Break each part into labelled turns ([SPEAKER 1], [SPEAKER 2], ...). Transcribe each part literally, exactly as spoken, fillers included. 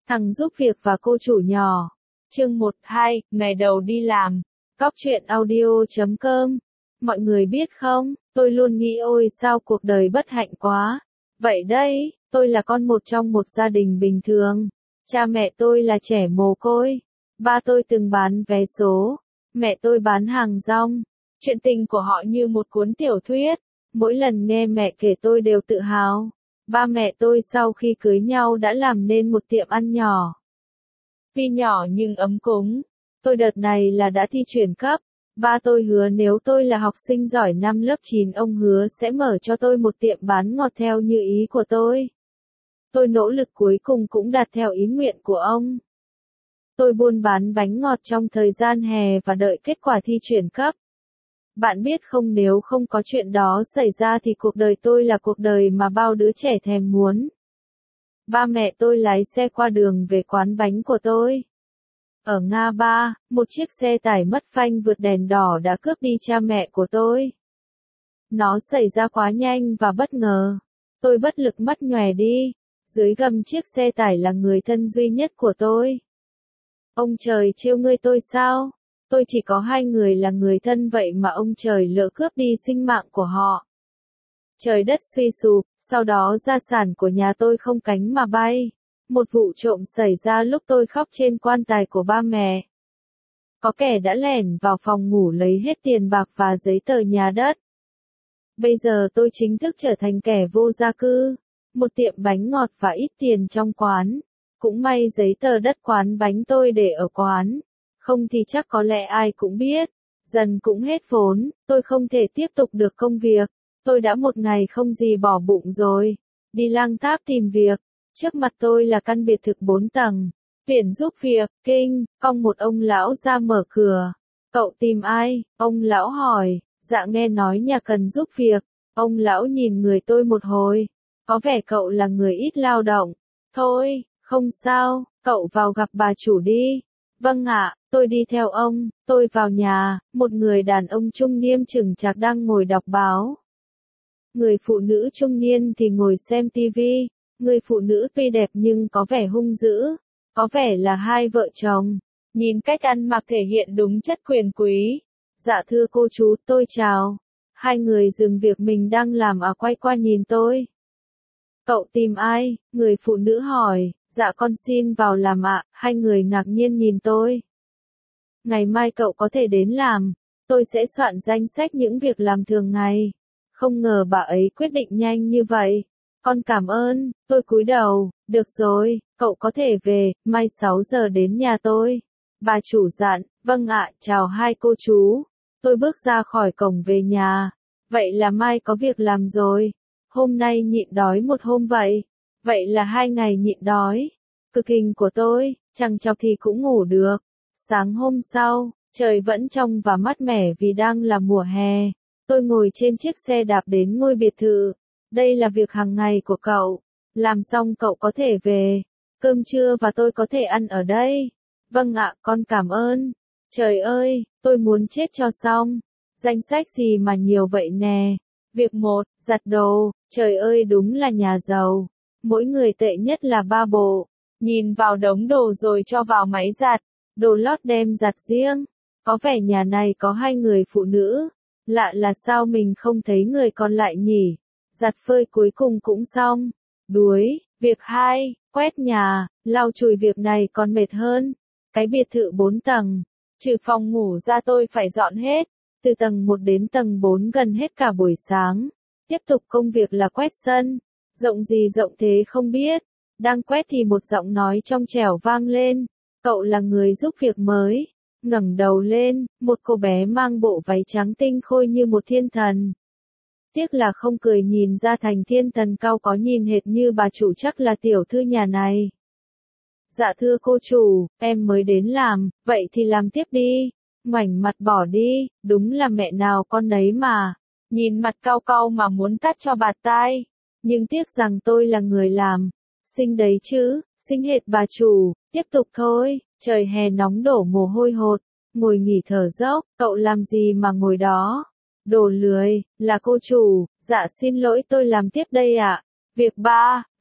[SPEAKER 1] Thằng giúp việc và cô chủ nhỏ. Chương một hai, ngày đầu đi làm. Cóc truyện audio chấm com. Mọi người biết không, tôi luôn nghĩ ôi sao cuộc đời bất hạnh quá. Vậy đây, tôi là con một trong một gia đình bình thường. Cha mẹ tôi là trẻ mồ côi. Ba tôi từng bán vé số. Mẹ tôi bán hàng rong. Chuyện tình của họ như một cuốn tiểu thuyết. Mỗi lần nghe mẹ kể tôi đều tự hào. Ba mẹ tôi sau khi cưới nhau đã làm nên một tiệm ăn nhỏ. Tuy nhỏ nhưng ấm cúng. Tôi đợt này là đã thi chuyển cấp. Ba tôi hứa nếu tôi là học sinh giỏi năm lớp chín ông hứa sẽ mở cho tôi một tiệm bán ngọt theo như ý của tôi. Tôi nỗ lực cuối cùng cũng đạt theo ý nguyện của ông. Tôi buôn bán bánh ngọt trong thời gian hè và đợi kết quả thi chuyển cấp. Bạn biết không, nếu không có chuyện đó xảy ra thì cuộc đời tôi là cuộc đời mà bao đứa trẻ thèm muốn. Ba mẹ tôi lái xe qua đường về quán bánh của tôi. Ở ngã ba, một chiếc xe tải mất phanh vượt đèn đỏ đã cướp đi cha mẹ của tôi. Nó xảy ra quá nhanh và bất ngờ. Tôi bất lực mắt nhòe đi. Dưới gầm chiếc xe tải là người thân duy nhất của tôi. Ông trời trêu ngươi tôi sao? Tôi chỉ có hai người là người thân vậy mà ông trời lỡ cướp đi sinh mạng của họ. Trời đất suy sụp, sau đó gia sản của nhà tôi không cánh mà bay. Một vụ trộm xảy ra lúc tôi khóc trên quan tài của ba mẹ. Có kẻ đã lẻn vào phòng ngủ lấy hết tiền bạc và giấy tờ nhà đất. Bây giờ tôi chính thức trở thành kẻ vô gia cư. Một tiệm bánh ngọt và ít tiền trong quán. Cũng may giấy tờ đất quán bánh tôi để ở quán. Không thì chắc có lẽ ai cũng biết. Dần cũng hết vốn, tôi không thể tiếp tục được công việc. Tôi đã một ngày không gì bỏ bụng rồi. Đi lang tháp tìm việc. Trước mặt tôi là căn biệt thự bốn tầng. Tuyển giúp việc, kinh, cong một ông lão ra mở cửa. Cậu tìm ai? Ông lão hỏi. Dạ nghe nói nhà cần giúp việc. Ông lão nhìn người tôi một hồi. Có vẻ cậu là người ít lao động. Thôi, không sao, cậu vào gặp bà chủ đi. Vâng ạ, tôi đi theo ông. Tôi vào nhà, một người đàn ông trung niên chừng chạc đang ngồi đọc báo. Người phụ nữ trung niên thì ngồi xem tivi. Người phụ nữ tuy đẹp nhưng có vẻ hung dữ. Có vẻ là hai vợ chồng. Nhìn cách ăn mặc thể hiện đúng chất quyền quý. Dạ thưa cô chú, tôi chào. Hai người dừng việc mình đang làm à quay qua nhìn tôi. Cậu tìm ai? Người phụ nữ hỏi. Dạ con xin vào làm ạ. Hai người ngạc nhiên nhìn tôi. Ngày mai cậu có thể đến làm. Tôi sẽ soạn danh sách những việc làm thường ngày. Không ngờ bà ấy quyết định nhanh như vậy. Con cảm ơn, tôi cúi đầu. Được rồi, cậu có thể về, mai sáu giờ đến nhà tôi. Bà chủ dặn. Vâng ạ, chào hai cô chú. Tôi bước ra khỏi cổng về nhà. Vậy là mai có việc làm rồi. Hôm nay nhịn đói một hôm vậy. Vậy là hai ngày nhịn đói. Cực hình của tôi, chẳng chọc thì cũng ngủ được. Sáng hôm sau, trời vẫn trong và mát mẻ vì đang là mùa hè. Tôi ngồi trên chiếc xe đạp đến ngôi biệt thự. Đây là việc hàng ngày của cậu. Làm xong cậu có thể về. Cơm trưa và tôi có thể ăn ở đây. Vâng ạ, con cảm ơn. Trời ơi, tôi muốn chết cho xong. Danh sách gì mà nhiều vậy nè. Việc một, giặt đồ. Trời ơi đúng là nhà giàu. Mỗi người tệ nhất là ba bộ. Nhìn vào đống đồ rồi cho vào máy giặt. Đồ lót đem giặt riêng. Có vẻ nhà này có hai người phụ nữ. Lạ là sao mình không thấy người còn lại nhỉ. Giặt phơi cuối cùng cũng xong. Đuối. Việc hai, quét nhà. Lau chùi việc này còn mệt hơn. Cái biệt thự bốn tầng. Trừ phòng ngủ ra tôi phải dọn hết. Từ tầng một đến tầng bốn gần hết cả buổi sáng. Tiếp tục công việc là quét sân. Rộng gì rộng thế không biết. Đang quét thì một giọng nói trong trẻo vang lên. Cậu là người giúp việc mới. Ngẩng đầu lên, một cô bé mang bộ váy trắng tinh khôi như một thiên thần. Tiếc là không cười nhìn ra thành thiên thần cao có nhìn hệt như bà chủ chắc là tiểu thư nhà này. Dạ thưa cô chủ, em mới đến làm, vậy thì làm tiếp đi. Ngoảnh mặt bỏ đi, đúng là mẹ nào con nấy mà. Nhìn mặt cau cau mà muốn tát cho bạt tai. Nhưng tiếc rằng tôi là người làm. Xinh đấy chứ, xinh hệt bà chủ, tiếp tục thôi. Trời hè nóng đổ mồ hôi hột. Ngồi nghỉ thở dốc, cậu làm gì mà ngồi đó? Đồ lười, là cô chủ. Dạ xin lỗi tôi làm tiếp đây ạ. Việc ba,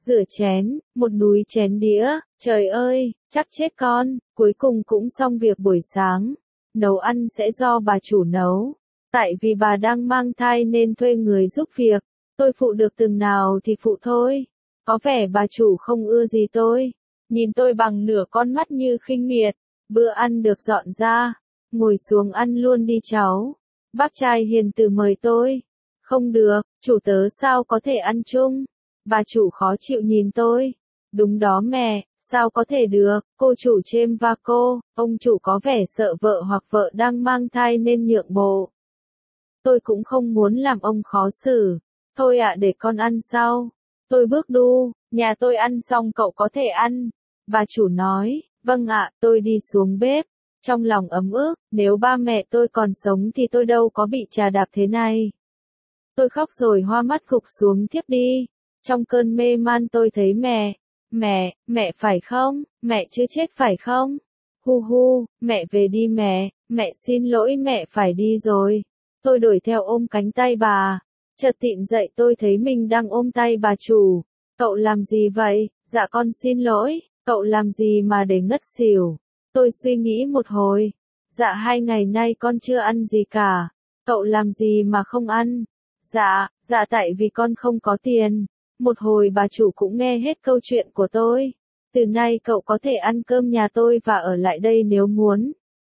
[SPEAKER 1] rửa chén, một núi chén đĩa, trời ơi, chắc chết con, cuối cùng cũng xong việc buổi sáng. Nấu ăn sẽ do bà chủ nấu. Tại vì bà đang mang thai nên thuê người giúp việc, tôi phụ được từng nào thì phụ thôi. Có vẻ bà chủ không ưa gì tôi, nhìn tôi bằng nửa con mắt như khinh miệt. Bữa ăn được dọn ra, ngồi xuống ăn luôn đi cháu. Bác trai hiền từ mời tôi. Không được, chủ tớ sao có thể ăn chung. Bà chủ khó chịu nhìn tôi. Đúng đó mẹ, sao có thể được, cô chủ chêm va cô, ông chủ có vẻ sợ vợ hoặc vợ đang mang thai nên nhượng bộ. Tôi cũng không muốn làm ông khó xử. Thôi ạ để con ăn sau. Tôi bước đu, nhà tôi ăn xong cậu có thể ăn. Bà chủ nói, vâng ạ, tôi đi xuống bếp. Trong lòng ấm ức, nếu ba mẹ tôi còn sống thì tôi đâu có bị trà đạp thế này. Tôi khóc rồi hoa mắt gục xuống thiếp đi. Trong cơn mê man tôi thấy mẹ. Mẹ, mẹ phải không? Mẹ chưa chết phải không? Hu hu, mẹ về đi mẹ, mẹ xin lỗi mẹ phải đi rồi. Tôi đuổi theo ôm cánh tay bà. Chợt tỉnh dậy tôi thấy mình đang ôm tay bà chủ. Cậu làm gì vậy? Dạ con xin lỗi, cậu làm gì mà để ngất xỉu? Tôi suy nghĩ một hồi. Dạ hai ngày nay con chưa ăn gì cả. Cậu làm gì mà không ăn? Dạ, dạ tại vì con không có tiền. Một hồi bà chủ cũng nghe hết câu chuyện của tôi. Từ nay cậu có thể ăn cơm nhà tôi và ở lại đây nếu muốn.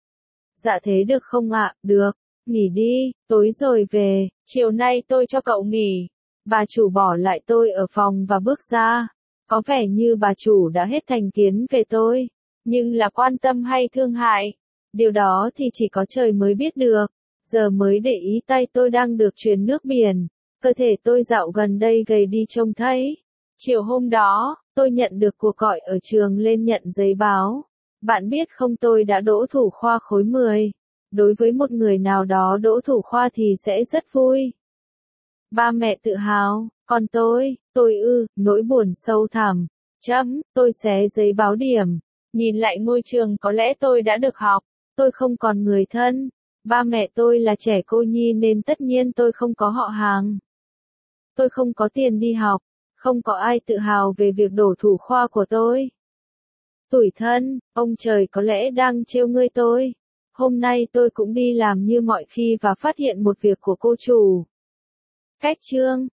[SPEAKER 1] Dạ thế được không ạ? Được. Nghỉ đi, tối rồi về, chiều nay tôi cho cậu nghỉ. Bà chủ bỏ lại tôi ở phòng và bước ra. Có vẻ như bà chủ đã hết thành kiến về tôi. Nhưng là quan tâm hay thương hại? Điều đó thì chỉ có trời mới biết được. Giờ mới để ý tay tôi đang được truyền nước biển. Cơ thể tôi dạo gần đây gầy đi trông thấy. Chiều hôm đó, tôi nhận được cuộc gọi ở trường lên nhận giấy báo. Bạn biết không tôi đã đỗ thủ khoa khối mười. Đối với một người nào đó đỗ thủ khoa thì sẽ rất vui. Ba mẹ tự hào, còn tôi, tôi ư, nỗi buồn sâu thẳm. Chấm, tôi xé giấy báo điểm. Nhìn lại ngôi trường có lẽ tôi đã được học. Tôi không còn người thân. Ba mẹ tôi là trẻ cô nhi nên tất nhiên tôi không có họ hàng. Tôi không có tiền đi học. Không có ai tự hào về việc đỗ thủ khoa của tôi. Tủi thân, ông trời có lẽ đang trêu ngươi tôi. Hôm nay tôi cũng đi làm như mọi khi và phát hiện một việc của cô chủ. Cách chương